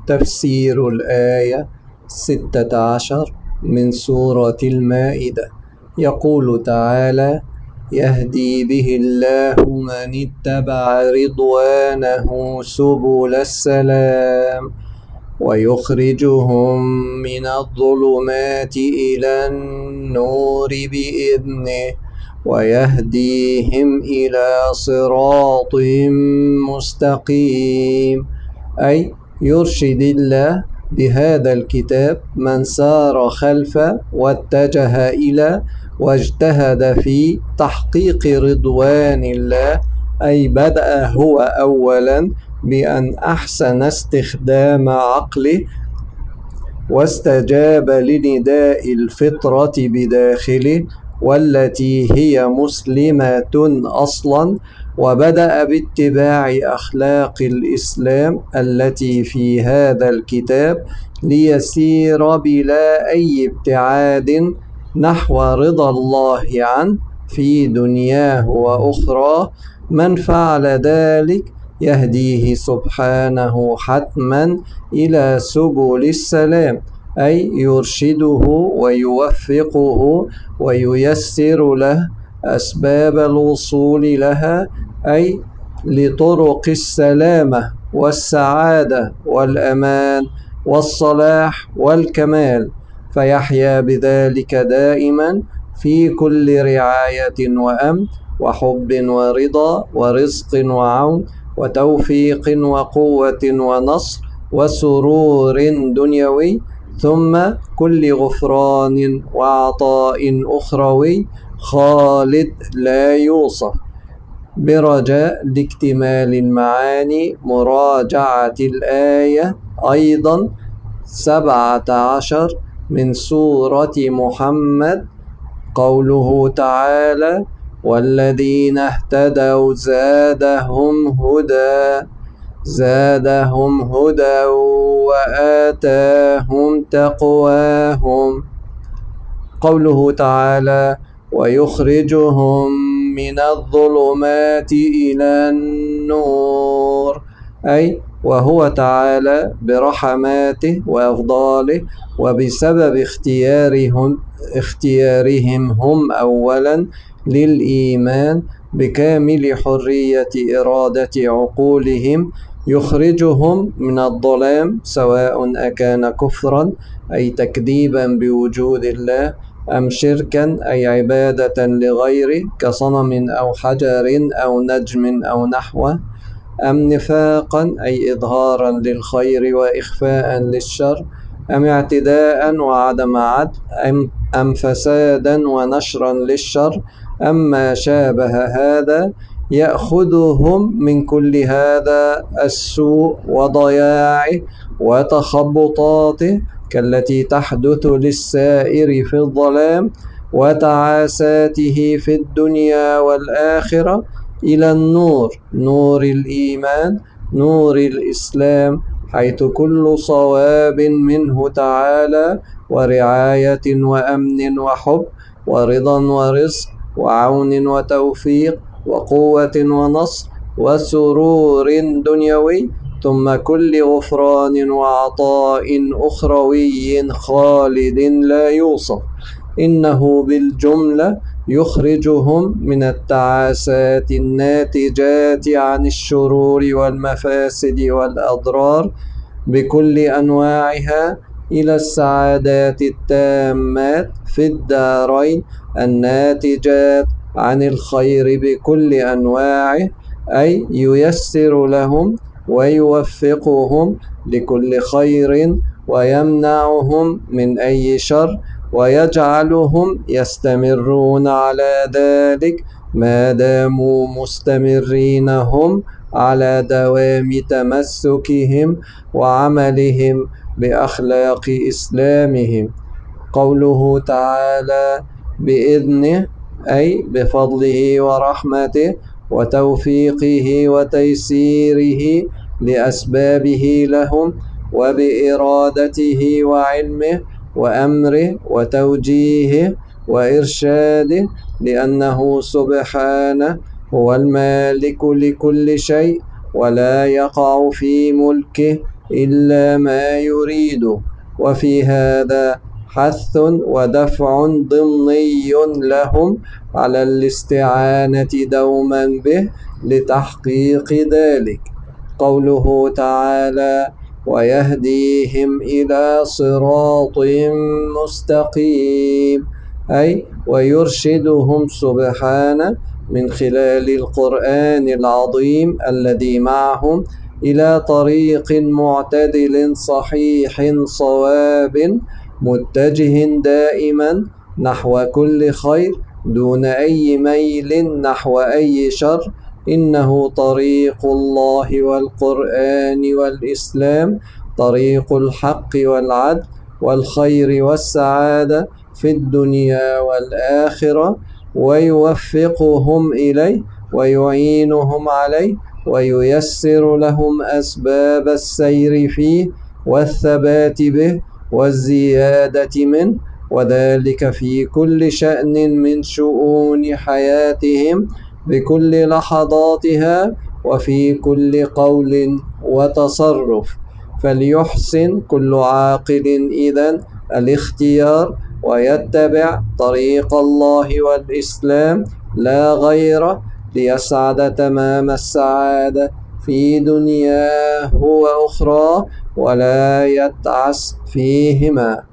تفسير الآية 16 من سورة المائدة. يقول تعالى: يهدي به الله من اتبع رضوانه سبل السلام ويخرجهم من الظلمات إلى النور بإذنه ويهديهم إلى صراط مستقيم. أي يرشد الله بهذا الكتاب من سار خلفه واتجه إلى واجتهد في تحقيق رضوان الله، أي بدأ هو أولا بأن أحسن استخدام عقله واستجاب لنداء الفطرة بداخله والتي هي مسلمة أصلا، وبدأ باتباع أخلاق الإسلام التي في هذا الكتاب ليسير بلا أي ابتعاد نحو رضا الله عنه في دنياه وأخراه. من فعل ذلك يهديه سبحانه حتما إلى سبل السلام، أي يرشده ويوفقه وييسر له أسباب الوصول لها، أي لطرق السلامة والسعادة والأمان والصلاح والكمال، فيحيا بذلك دائما في كل رعاية وأمن وحب ورضا ورزق وعون وتوفيق وقوة ونصر وسرور دنيوي، ثم كل غفران وعطاء أخروي خالد لا يوصف. برجاء لاكتمال المعاني مراجعة الآية أيضا 17 من سورة محمد. قوله تعالى: والذين اهتدوا زادهم هدى وآتاهم تقواهم. قوله تعالى: ويخرجهم من الظلمات إلى النور، أي وهو تعالى برحماته وأفضاله وبسبب اختيارهم هم أولا للإيمان بكامل حرية إرادة عقولهم، يخرجهم من الظلام، سواء أكان كفرا أي تكذيبا بوجود الله، أم شركا أي عبادة لغيره كصنم أو حجر أو نجم أو نحوه، أم نفاقا أي إظهارا للخير وإخفاء للشر، أم اعتداء وعدم عدل، أم فسادا ونشرا للشر، أم ما شابه هذا، يأخذهم من كل هذا السوء وضياعه وتخبطاته كالتي تحدث للسائر في الظلام وتعاساته في الدنيا والآخرة إلى النور، نور الإيمان، نور الإسلام، حيث كل صواب منه تعالى ورعاية وأمن وحب ورضا ورزق وعون وتوفيق وقوة ونصر وسرور دنيوي، ثم كل غفران وعطاء أخروي خالد لا يوصف. إنه بالجملة يخرجهم من التعاسات الناتجات عن الشرور والمفاسد والأضرار بكل أنواعها إلى السعادات التامات في الدارين الناتجات عن الخير بكل أنواعه، أي ييسر لهم ويوفقهم لكل خير ويمنعهم من أي شر ويجعلهم يستمرون على ذلك ما داموا مستمرين هم على دوام تمسكهم وعملهم بأخلاق إسلامهم. قوله تعالى: بإذنه، أي بفضله ورحمته وتوفيقه وتيسيره لأسبابه لهم وبإرادته وعلمه وأمره وتوجيهه وإرشاده، لأنه سبحانه هو المالك لكل شيء ولا يقع في ملكه إلا ما يريد. وفي هذا حث ودفع ضمني لهم على الاستعانة دوما به لتحقيق ذلك. قوله تعالى: ويهديهم إلى صراط مستقيم، أي ويرشدهم سبحانه من خلال القرآن العظيم الذي معهم إلى طريق معتدل صحيح صواب متجه دائما نحو كل خير دون أي ميل نحو أي شر. إنه طريق الله والقرآن والإسلام، طريق الحق والعدل والخير والسعادة في الدنيا والآخرة، ويوفقهم إليه ويعينهم عليه وييسر لهم أسباب السير فيه والثبات به والزيادة منه، وذلك في كل شأن من شؤون حياتهم بكل لحظاتها وفي كل قول وتصرف. فليحسن كل عاقل إذن الاختيار ويتبع طريق الله والإسلام لا غيره، ليسعد تمام السعادة في دنياه وأخراه ولا يتعس فيهما.